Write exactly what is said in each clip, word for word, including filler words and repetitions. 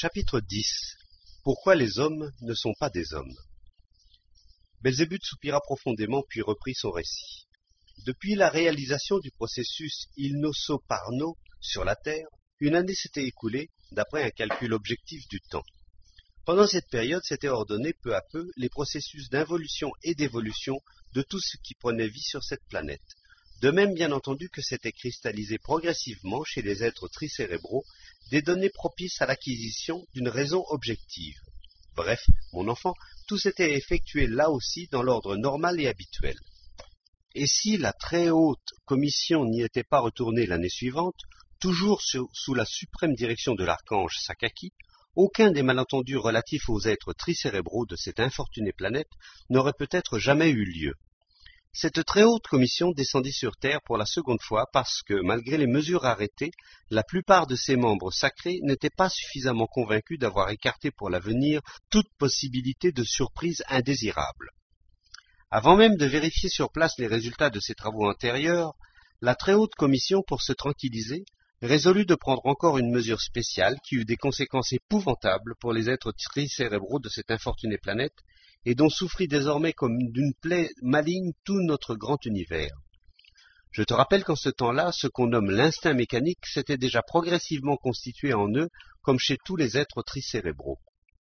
Chapitre dix. Pourquoi les hommes ne sont pas des hommes? Belzébuth soupira profondément puis reprit son récit. Depuis la réalisation du processus Il Nosso Parno sur la Terre, une année s'était écoulée d'après un calcul objectif du temps. Pendant cette période s'étaient ordonnés peu à peu les processus d'involution et d'évolution de tout ce qui prenait vie sur cette planète. De même, bien entendu, que s'étaient cristallisés progressivement chez les êtres tricérébraux des données propices à l'acquisition d'une raison objective. Bref, mon enfant, tout s'était effectué là aussi dans l'ordre normal et habituel. Et si la très haute commission n'y était pas retournée l'année suivante, toujours sous, sous la suprême direction de l'archange Sakaki, aucun des malentendus relatifs aux êtres tricérébraux de cette infortunée planète n'aurait peut-être jamais eu lieu. Cette très haute commission descendit sur Terre pour la seconde fois parce que, malgré les mesures arrêtées, la plupart de ses membres sacrés n'étaient pas suffisamment convaincus d'avoir écarté pour l'avenir toute possibilité de surprise indésirable. Avant même de vérifier sur place les résultats de ses travaux antérieurs, la très haute commission, pour se tranquilliser, résolut de prendre encore une mesure spéciale qui eut des conséquences épouvantables pour les êtres tricérébraux de cette infortunée planète, et dont souffrit désormais comme d'une plaie maligne tout notre grand univers. Je te rappelle qu'en ce temps-là, ce qu'on nomme l'instinct mécanique s'était déjà progressivement constitué en eux, comme chez tous les êtres tricérébraux.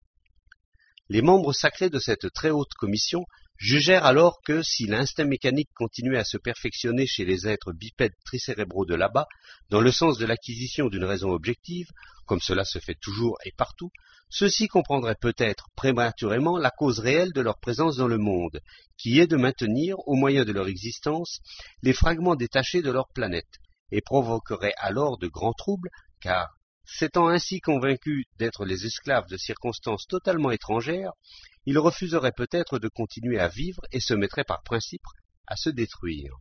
Les membres sacrés de cette très haute commission jugèrent alors que, si l'instinct mécanique continuait à se perfectionner chez les êtres bipèdes tricérébraux de là-bas, dans le sens de l'acquisition d'une raison objective, comme cela se fait toujours et partout, ceux-ci comprendraient peut-être prématurément la cause réelle de leur présence dans le monde, qui est de maintenir, au moyen de leur existence, les fragments détachés de leur planète, et provoqueraient alors de grands troubles, car, s'étant ainsi convaincus d'être les esclaves de circonstances totalement étrangères, ils refuseraient peut-être de continuer à vivre et se mettraient par principe à se détruire.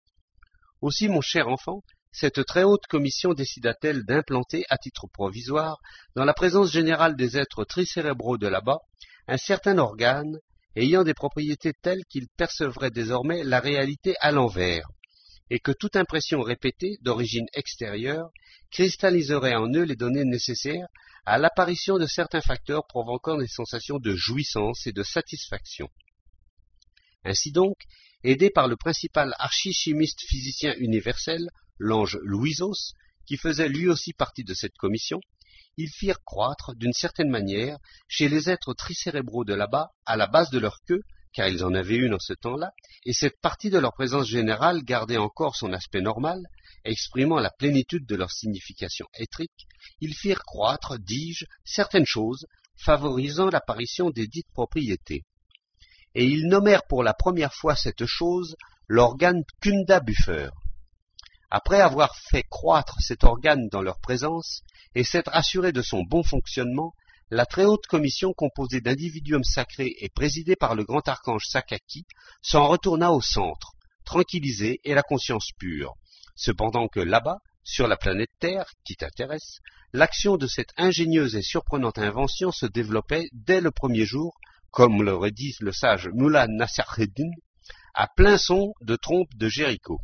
Aussi, mon cher enfant, cette très haute commission décida-t-elle d'implanter, à titre provisoire, dans la présence générale des êtres tricérébraux de là-bas, un certain organe ayant des propriétés telles qu'ils percevraient désormais la réalité à l'envers, et que toute impression répétée, d'origine extérieure, cristalliserait en eux les données nécessaires à l'apparition de certains facteurs provoquant des sensations de jouissance et de satisfaction. Ainsi donc, aidés par le principal archichimiste physicien universel, l'ange Louisos, qui faisait lui aussi partie de cette commission, ils firent croître, d'une certaine manière, chez les êtres tricérébraux de là-bas, à la base de leur queue, car ils en avaient une en ce temps-là, et cette partie de leur présence générale gardait encore son aspect normal, exprimant la plénitude de leur signification étrique, ils firent croître, dis-je, certaines choses, favorisant l'apparition des dites propriétés. Et ils nommèrent pour la première fois cette chose l'organe Kunda Buffer. Après avoir fait croître cet organe dans leur présence, et s'être assuré de son bon fonctionnement, la très haute commission composée d'individuums sacrés et présidée par le grand archange Sakaki s'en retourna au centre, tranquillisée et la conscience pure. Cependant que là-bas, sur la planète Terre, qui t'intéresse, l'action de cette ingénieuse et surprenante invention se développait dès le premier jour, comme l'aurait dit le sage Mullah Nasreddin, à plein son de trompe de Jéricho.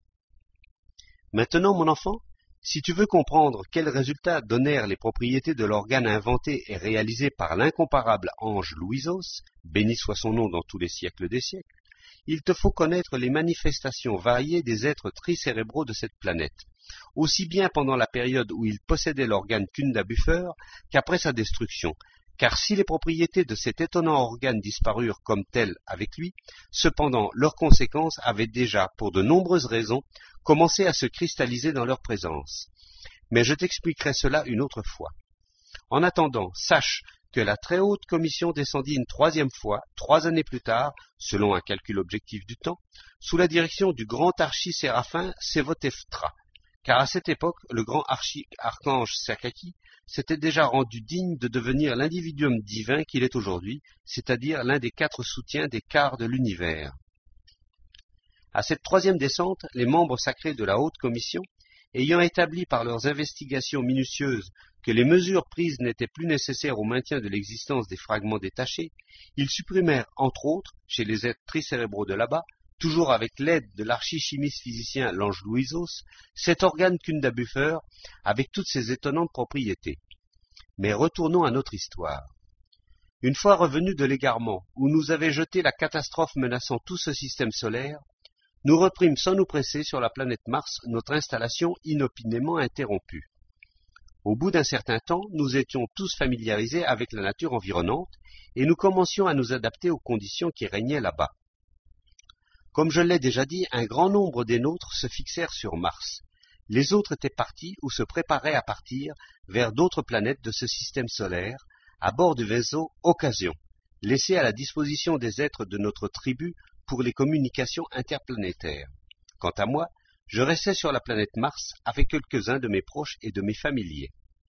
Maintenant, mon enfant, si tu veux comprendre quels résultats donnèrent les propriétés de l'organe inventé et réalisé par l'incomparable ange Louisos, béni soit son nom dans tous les siècles des siècles, il te faut connaître les manifestations variées des êtres tricérébraux de cette planète, aussi bien pendant la période où ils possédaient l'organe Kunda Buffer qu'après sa destruction, car si les propriétés de cet étonnant organe disparurent comme telles avec lui, cependant leurs conséquences avaient déjà, pour de nombreuses raisons, commencé à se cristalliser dans leur présence. Mais je t'expliquerai cela une autre fois. En attendant, sache que la très haute commission descendit une troisième fois, trois années plus tard, selon un calcul objectif du temps, sous la direction du grand archi-séraphin Sévoteftra, car à cette époque, le grand archi-archange Sakaki s'était déjà rendu digne de devenir l'individuum divin qu'il est aujourd'hui, c'est-à-dire l'un des quatre soutiens des quarts de l'univers. À cette troisième descente, les membres sacrés de la haute commission, ayant établi par leurs investigations minutieuses que les mesures prises n'étaient plus nécessaires au maintien de l'existence des fragments détachés, ils supprimèrent, entre autres, chez les êtres tricérébraux de là-bas, toujours avec l'aide de l'archichimiste physicien l'ange Louisos, cet organe Kunda Buffer avec toutes ses étonnantes propriétés. Mais retournons à notre histoire. Une fois revenus de l'égarement, où nous avait jeté la catastrophe menaçant tout ce système solaire, nous reprîmes sans nous presser sur la planète Mars notre installation inopinément interrompue. Au bout d'un certain temps, nous étions tous familiarisés avec la nature environnante et nous commencions à nous adapter aux conditions qui régnaient là-bas. Comme je l'ai déjà dit, un grand nombre des nôtres se fixèrent sur Mars. Les autres étaient partis ou se préparaient à partir vers d'autres planètes de ce système solaire, à bord du vaisseau Occasion, laissé à la disposition des êtres de notre tribu pour les communications interplanétaires. Quant à moi, je restais sur la planète Mars avec quelques-uns de mes proches et de mes familiers.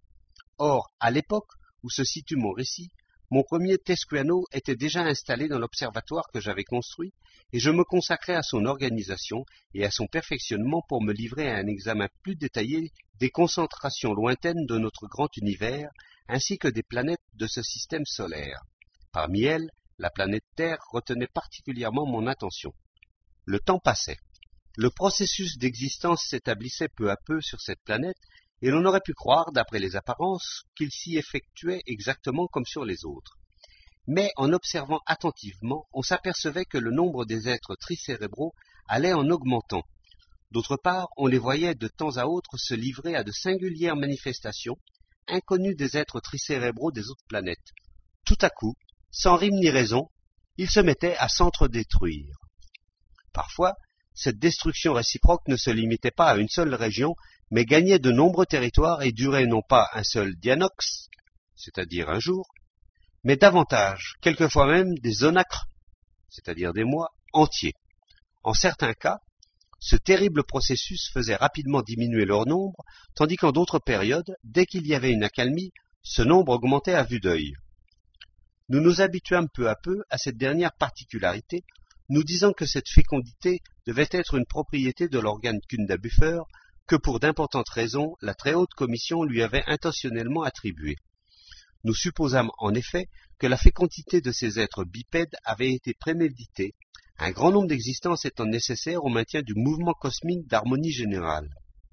Or, à l'époque où se situe mon récit, mon premier Tescuano était déjà installé dans l'observatoire que j'avais construit et je me consacrais à son organisation et à son perfectionnement pour me livrer à un examen plus détaillé des concentrations lointaines de notre grand univers ainsi que des planètes de ce système solaire. Parmi elles, la planète Terre retenait particulièrement mon attention. Le temps passait. Le processus d'existence s'établissait peu à peu sur cette planète et l'on aurait pu croire, d'après les apparences, qu'il s'y effectuait exactement comme sur les autres. Mais en observant attentivement, on s'apercevait que le nombre des êtres tricérébraux allait en augmentant. D'autre part, on les voyait de temps à autre se livrer à de singulières manifestations, inconnues des êtres tricérébraux des autres planètes. Tout à coup, sans rime ni raison, ils se mettaient à s'entre-détruire. Parfois, cette destruction réciproque ne se limitait pas à une seule région, mais gagnait de nombreux territoires et durait non pas un seul dianox, c'est-à-dire un jour, mais davantage, quelquefois même des zonacres, c'est-à-dire des mois entiers. En certains cas, ce terrible processus faisait rapidement diminuer leur nombre, tandis qu'en d'autres périodes, dès qu'il y avait une accalmie, ce nombre augmentait à vue d'œil. Nous nous habituâmes peu à peu à cette dernière particularité, nous disant que cette fécondité devait être une propriété de l'organe Kunda-Buffer, que pour d'importantes raisons la très haute commission lui avait intentionnellement attribuée. Nous supposâmes en effet que la fécondité de ces êtres bipèdes avait été préméditée, un grand nombre d'existences étant nécessaires au maintien du mouvement cosmique d'harmonie générale.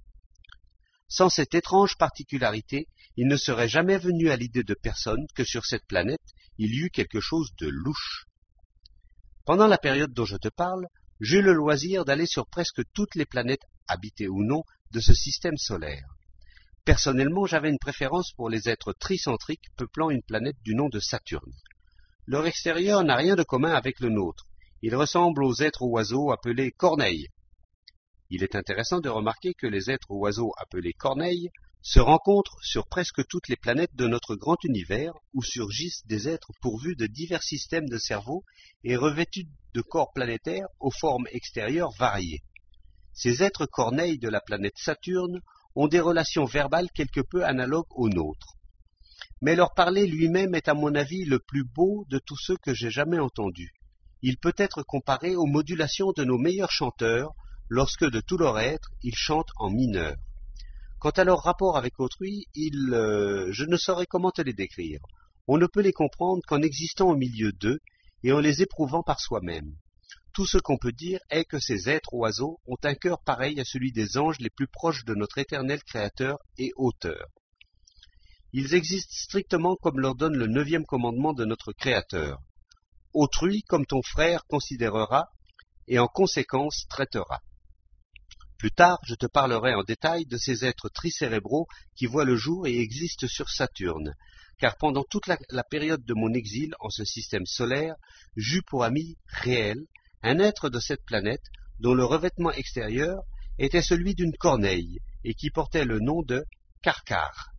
Sans cette étrange particularité, il ne serait jamais venu à l'idée de personne que sur cette planète il y eût quelque chose de louche. Pendant la période dont je te parle, j'eus le loisir d'aller sur presque toutes les planètes, habitées ou non, de ce système solaire. Personnellement, j'avais une préférence pour les êtres tricentriques peuplant une planète du nom de Saturne. Leur extérieur n'a rien de commun avec le nôtre. Ils ressemblent aux êtres oiseaux appelés corneilles. Il est intéressant de remarquer que les êtres oiseaux appelés corneilles se rencontrent sur presque toutes les planètes de notre grand univers où surgissent des êtres pourvus de divers systèmes de cerveau et revêtus de corps planétaires aux formes extérieures variées. Ces êtres corneilles de la planète Saturne ont des relations verbales quelque peu analogues aux nôtres. Mais leur parler lui-même est à mon avis le plus beau de tous ceux que j'ai jamais entendus. Il peut être comparé aux modulations de nos meilleurs chanteurs lorsque de tout leur être ils chantent en mineur. Quant à leur rapport avec autrui, ils, euh, je ne saurais comment te les décrire. On ne peut les comprendre qu'en existant au milieu d'eux et en les éprouvant par soi-même. Tout ce qu'on peut dire est que ces êtres oiseaux ont un cœur pareil à celui des anges les plus proches de notre éternel Créateur et Auteur. Ils existent strictement comme leur donne le neuvième commandement de notre Créateur. Autrui comme ton frère considérera et en conséquence traitera. Plus tard, je te parlerai en détail de ces êtres tricérébraux qui voient le jour et existent sur Saturne, car pendant toute la, la période de mon exil en ce système solaire, j'eus pour ami réel un être de cette planète dont le revêtement extérieur était celui d'une corneille et qui portait le nom de Karkar.